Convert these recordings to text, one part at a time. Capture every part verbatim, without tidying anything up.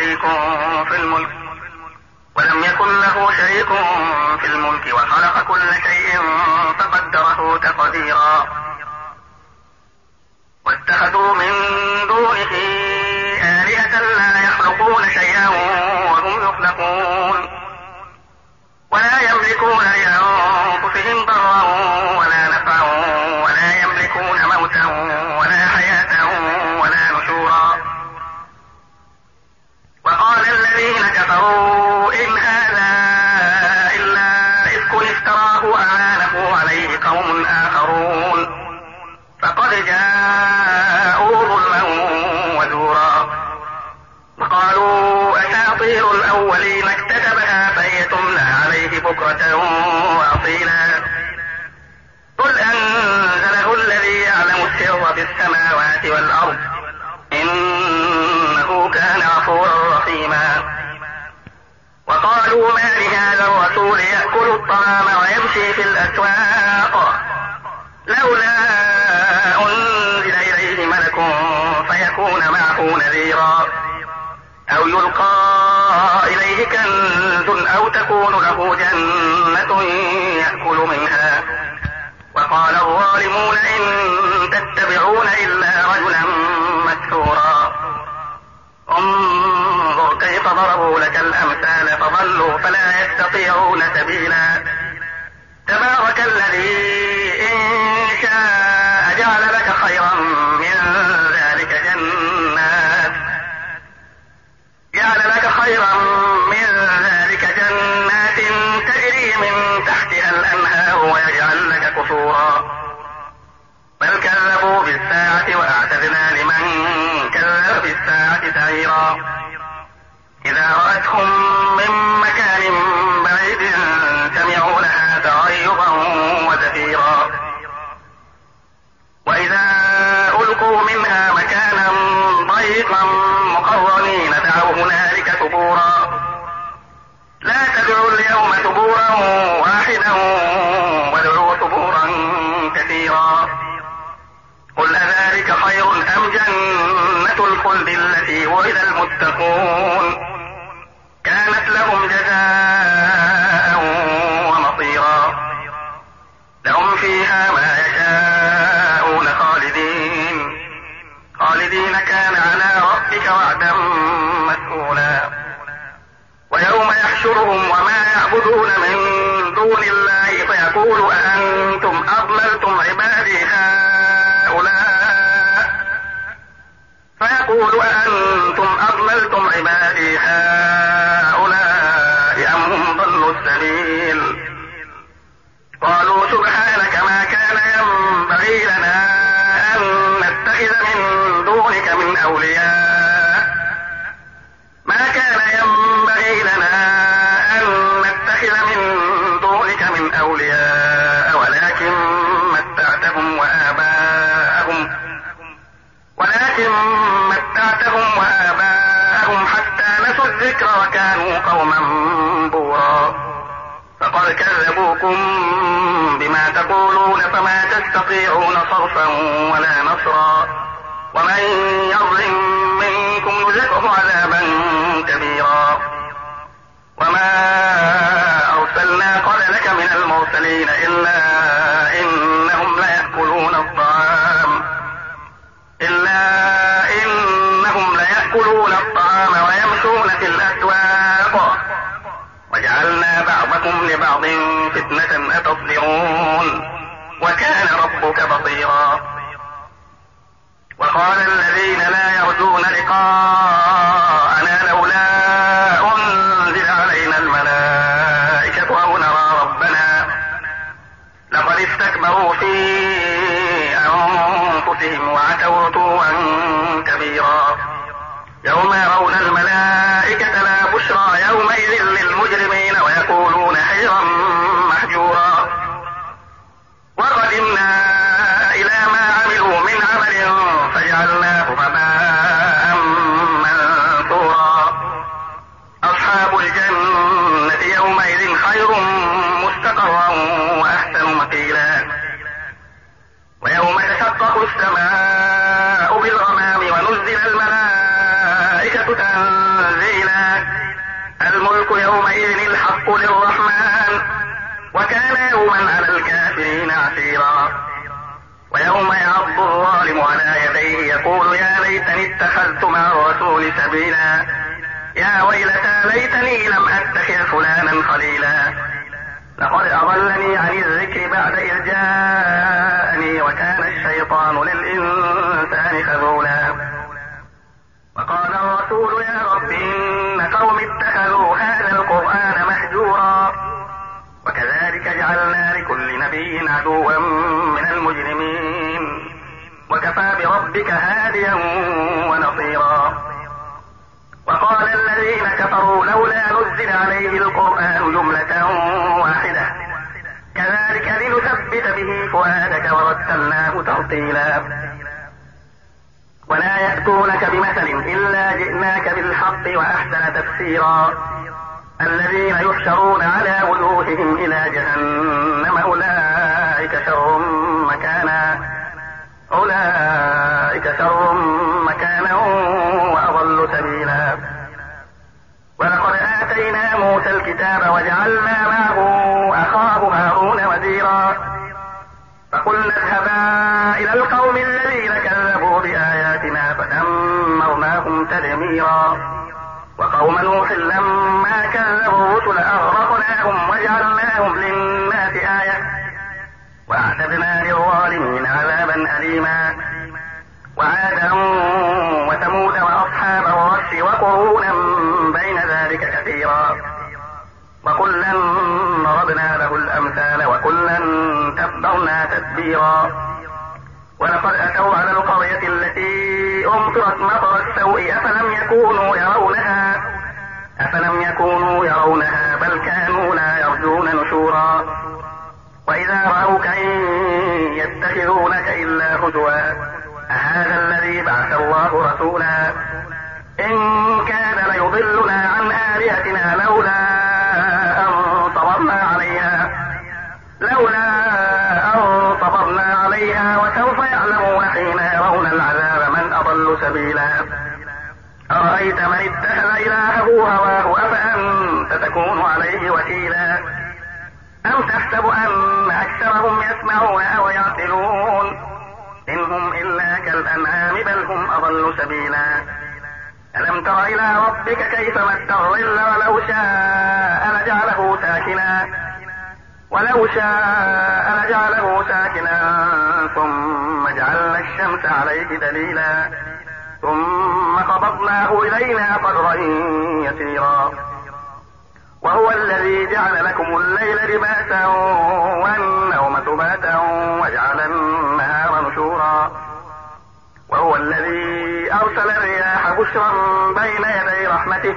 شريك في الملك ولم يكن له شريك في الملك وخلق كل شيء فقدره تقديرا. واتخذوا من دونه آلهة لا يخلقون شيئا وهم يخلقون ولا يملكون لأنفسهم ضرا ولا نفعا ولا يملكون موتا ولا حياة ولا نشورا. وقال الذين كفروا إن هذا إلا إفك افتراه أعانه عليه قوم آخرون فقد جاءوا ظلما وزورا. وقالوا أساطير الأولين اكتتبها فهي تملى عليه بكرة وأصيلا. قل أنزله الذي يعلم السر في السماوات والأرض إنه كان غفورا رحيما. وقالوا ما لهذا الرسول يأكل الطعام ويمشي في الأسواق لولا أنزل إليه ملك فيكون معه نذيرا أو يلقى إليه كنز أو تكون له جنة يأكل منها. وقال الظالمون إن تتبعون إلا رجلا مسحورا. انظر كيف ضربوا لك الأمثال فضلوا فلا يستطيعون سبيلا. تبارك الذي إن شاء جعل لك خيرا من ذلك جنات جعل لك خيرا من ذلك جنات تجري من تحتها الأنهار ويجعل لك قصورا. بل كذبوا بالساعة وأعتدنا لمن كذب بالساعة سعيرا. إذا رأتهم من مكان بعيد سمعوا لها تغيظا وزفيرا. وإذا ألقوا منها مكانا ضيقا مقرنين دعوا هنالك ثبورا. لا تدعوا اليوم ثبورا واحدا وادعوا ثبورا كثيرا. قل أذلك خير أم جنة الخلد التي وعد المتقون كانت لهم جزاء ومصيرا. لهم فيها ما يشاءون خالدين خالدين كان على ربك وعدا مسئولا. ويوم يحشرهم وما يعبدون من دون الله فيقول أأنتم أضللتم عبادي هؤلاء فيقول أأنتم أضللتم عبادي هؤلاء أم هم ضلوا السبيل. قالوا سبحانك ما كان ينبغي لنا أن نتخذ من دونك من أولياء ما كان ينبغي لنا أن نتخذ من دونك من أولياء ولكن متعتهم وآباءهم ولكن متعتهم وآباءهم حتى نسوا الذكر وكانوا قوما بورا. فقد كذبوكم بما تقولون فما تستطيعون صرفا ولا نصرا. ومن يظلم منكم نذقه عذابا كبيرا. وما أرسلنا قبلك من المرسلين إلا إنهم ليأكلون الطعام إلا إنهم ليأكلون الطعام ويمشون في الأسواق وجعلنا بعضكم لبعض فتنة أتصبرون وكان ربك بصيرا. وقال الذين لا يرجون لقاءنا لولا أنزل علينا الملائكة أو نرى ربنا لقد استكبروا في أنفسهم وعتوا عتوا كبيرا. يوم يرون الملائكة لا بشرى يومئذ للمجرمين ويقولون حجرا محجورا. وقدمنا إلى ما عملوا من عمل فجعلناه هباء منثورا. أصحاب الجنة يومئذ خير مستقرا وأحسن مقيلا. ويوم تشقق السماء بالغمام ونزل الملائكة تنزيلا قل الرحمن وكان يوما على الكافرين عسيرا ويوم يعض الظالم على يديه يقول يا ليتني اتخذت مع الرسول سبيلا يا ويلتى ليتني لم اتخذ فلانا خليلا لقد اضلني عن الذكر بعد اذ جاءني وكان الشيطان للانسان خذولا وقال الرسول يا رب ان قوم اتخذوا هذا القرآن مهجورا وكذلك جعلنا لكل نبي عدوا من المجرمين وكفى بربك هاديا ونصيرا وقال الذين كفروا لولا نزل عليه القرآن جملة واحدة كذلك لنثبت به فؤادك ورتلناه ترتيلا ولا يأتونك بمثل إلا جئناك بالحق وأحسن تفسيرا الذين يحشرون على وجوههم إلى جهنم أولئك شر مكانا أولئك شر مكانا وأضل سبيلا ولقد آتينا موسى الكتاب وجعلنا معه أخاه هارون وزيرا فقلنا اذهبا إلى القوم الذين كذبوا بآياتنا فدمرناهم تدميرا وقوم نوح لما كذبوا الرسل أغرقناهم وجعلناهم للناس آية وأعتدنا للظالمين عذابا أليما وعادا وثمود وأصحاب الرس وقرونا بين ذلك كثيرا وكلا ضربنا له الأمثال وكلا تبرنا تدبيرا ولقد أتوا على القرية التي أمطرت مطر السوء أفلم يكونوا يرونها أفلم يكونوا يرونها بل كانوا لا يرجون نشورا وإذا رأوك إن يتخذونك إلا هزوا أهذا الذي بعث الله رسولا إن كان ليضلنا عن آلهتنا لولا أن صبرنا عليها لولا أن صبرنا عليها وسوف يعلمون حين يرون العذاب من أضل سبيلا أرأيت من اتخذ إلهه هواه أفأنت تكون عليه وكيلا أم تحسب أن أكثرهم يسمعون أو يعقلون إن هم إلا كالأنعام بل هم أضل سبيلا ألم تر إلى ربك كيف مد الظل ولو شاء لجعله ساكنا ولو شاء لجعله ساكنا ثم جعلنا الشمس عليه دليلا ثم قبضناه إلينا قدرا يسيرا وهو الذي جعل لكم الليل لباسا والنوم سباتا وجعل النهار نشورا وهو الذي أرسل الرياح بشرا بين يدي رحمته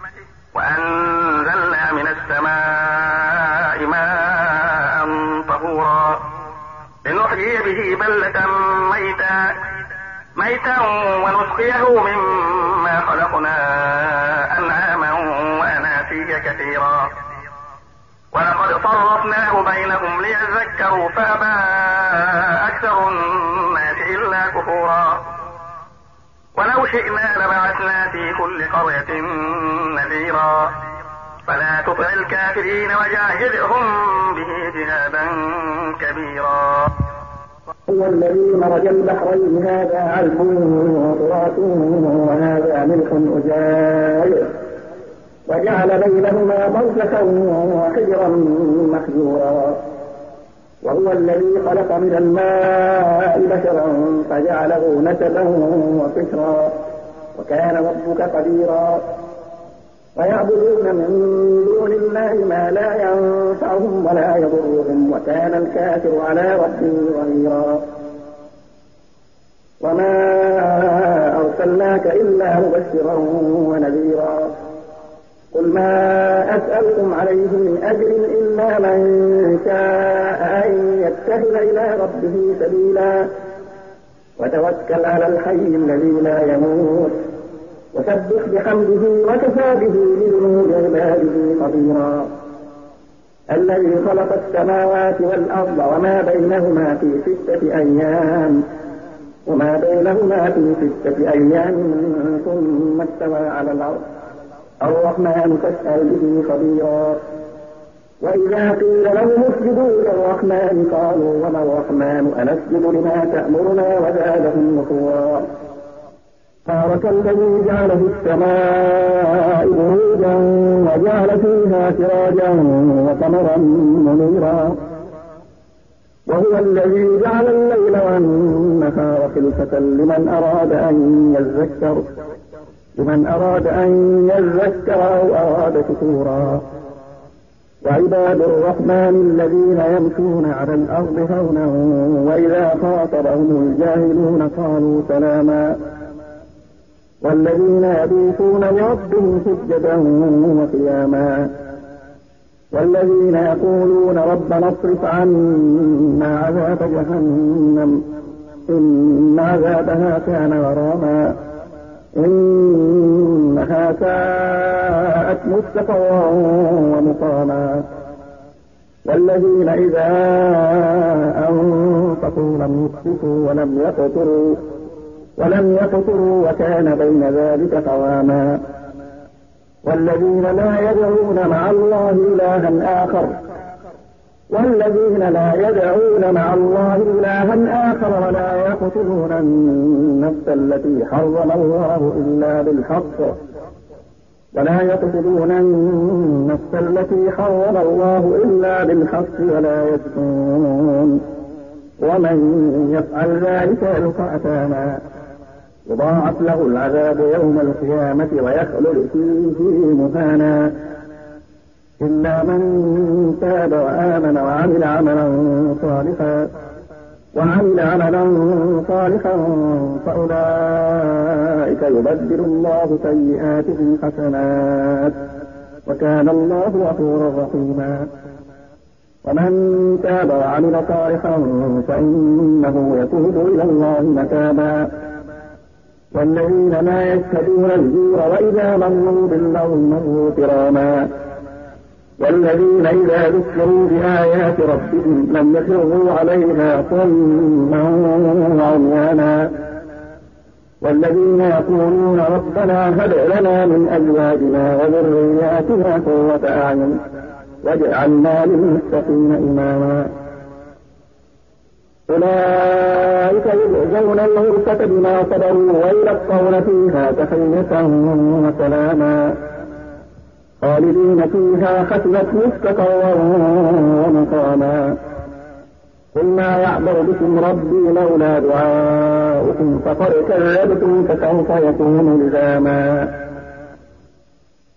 وأنزلنا من السماء ماء طهورا لنحيي به بلة ميتا ميتا ونسقيه مما خلقنا أنعاما وأناسيا كثيرا ولقد صرفناه بينهم ليذكروا فأبى أكثر الناس إلا كفورا ولو شئنا لبعثنا في كل قرية نذيرا فلا تطع الكافرين وجاهدهم به جهادا كبيرا هو الذي مرج البحرين هذا عذب فرات وهذا ملح أجاج وجعل بينهما برزخا وحجرا محجورا وهو الذي خلق من الماء بشرا فجعله نسبا وفكرا وكان ربك قديرا ويعبدون من دون الله ما لا ينفعهم ولا يضرهم وكان الكافر على ربه ظهيرا وما أرسلناك إلا مبشرا ونذيرا قل ما أسألكم عليه من أجر إلا من شاء أن يتخذ إلى ربه سبيلا وتوكل على الحي الذي لا يموت وسبح بحمده وكفى به بذنوب عباده خبيرا الذي خلق السماوات والأرض وما بينهما في ستة أيام وما بينهما في ستة أيام ثم استوى على العرش الرحمن فاسأل به خبيرا وإذا قيل لهم اسجدوا للرحمن قالوا وما الرحمن أنسجد لما تأمرنا وزادهم نفورا تبارك الذي جعل في السماء بروجا وجعل فيها سراجا وقمرا منيرا وهو الذي جعل الليل والنهار خلفة لمن أراد أن يذكر لمن أراد أن يذكر أو أراد شكورا وعباد الرحمن الذين يمشون على الأرض هونا وإذا خاطبهم الجاهلون قالوا سلاما والذين يبيتون لربهم سجدا وقياما والذين يقولون ربنا اصرف عنا عذاب جهنم إن عذابها كان غراما إنها ساءت مستقرا ومقاما والذين إذا أنفقوا لم يسرفوا ولم يقتروا ولم يقتروا وكان بين ذلك قواما والذين لا يدعون مع الله إلها آخر والذين لا يدعون مع الله إلها آخر ولا يقتلون النفس التي حرم الله إلا بالحق ولا يقتلون النفس التي حرم الله إلا بالحق ولا يزنون ومن يفعل ذلك يلقى أثاما يضاعف له العذاب يوم القيامة ويخلد فيه مهانا إلا من تاب وآمن وعمل عملا صالحا وعمل عملا صالحا فأولئك يبدل الله سيئاتهم حسنات وكان الله غفورا رحيما ومن تاب وعمل صالحا فإنه يتوب إلى الله متابا والذين لا يشهدون الزور وإذا مروا باللغو مروا كراما والذين إذا ذكروا بآيات ربهم لم يخروا عليها صما وعميانا والذين يقولون ربنا هب لنا من أزواجنا وذرياتنا قرة أعين واجعلنا للمتقين إماما أولئك يجزون الغرفة بما صبروا ويلقون فيها تحية وسلاما خالدين فيها حسنت مستقرا ومقاما قل ما يعبر بكم ربي لولا دعاؤكم فقد كذبتم فسوف يكون لزاما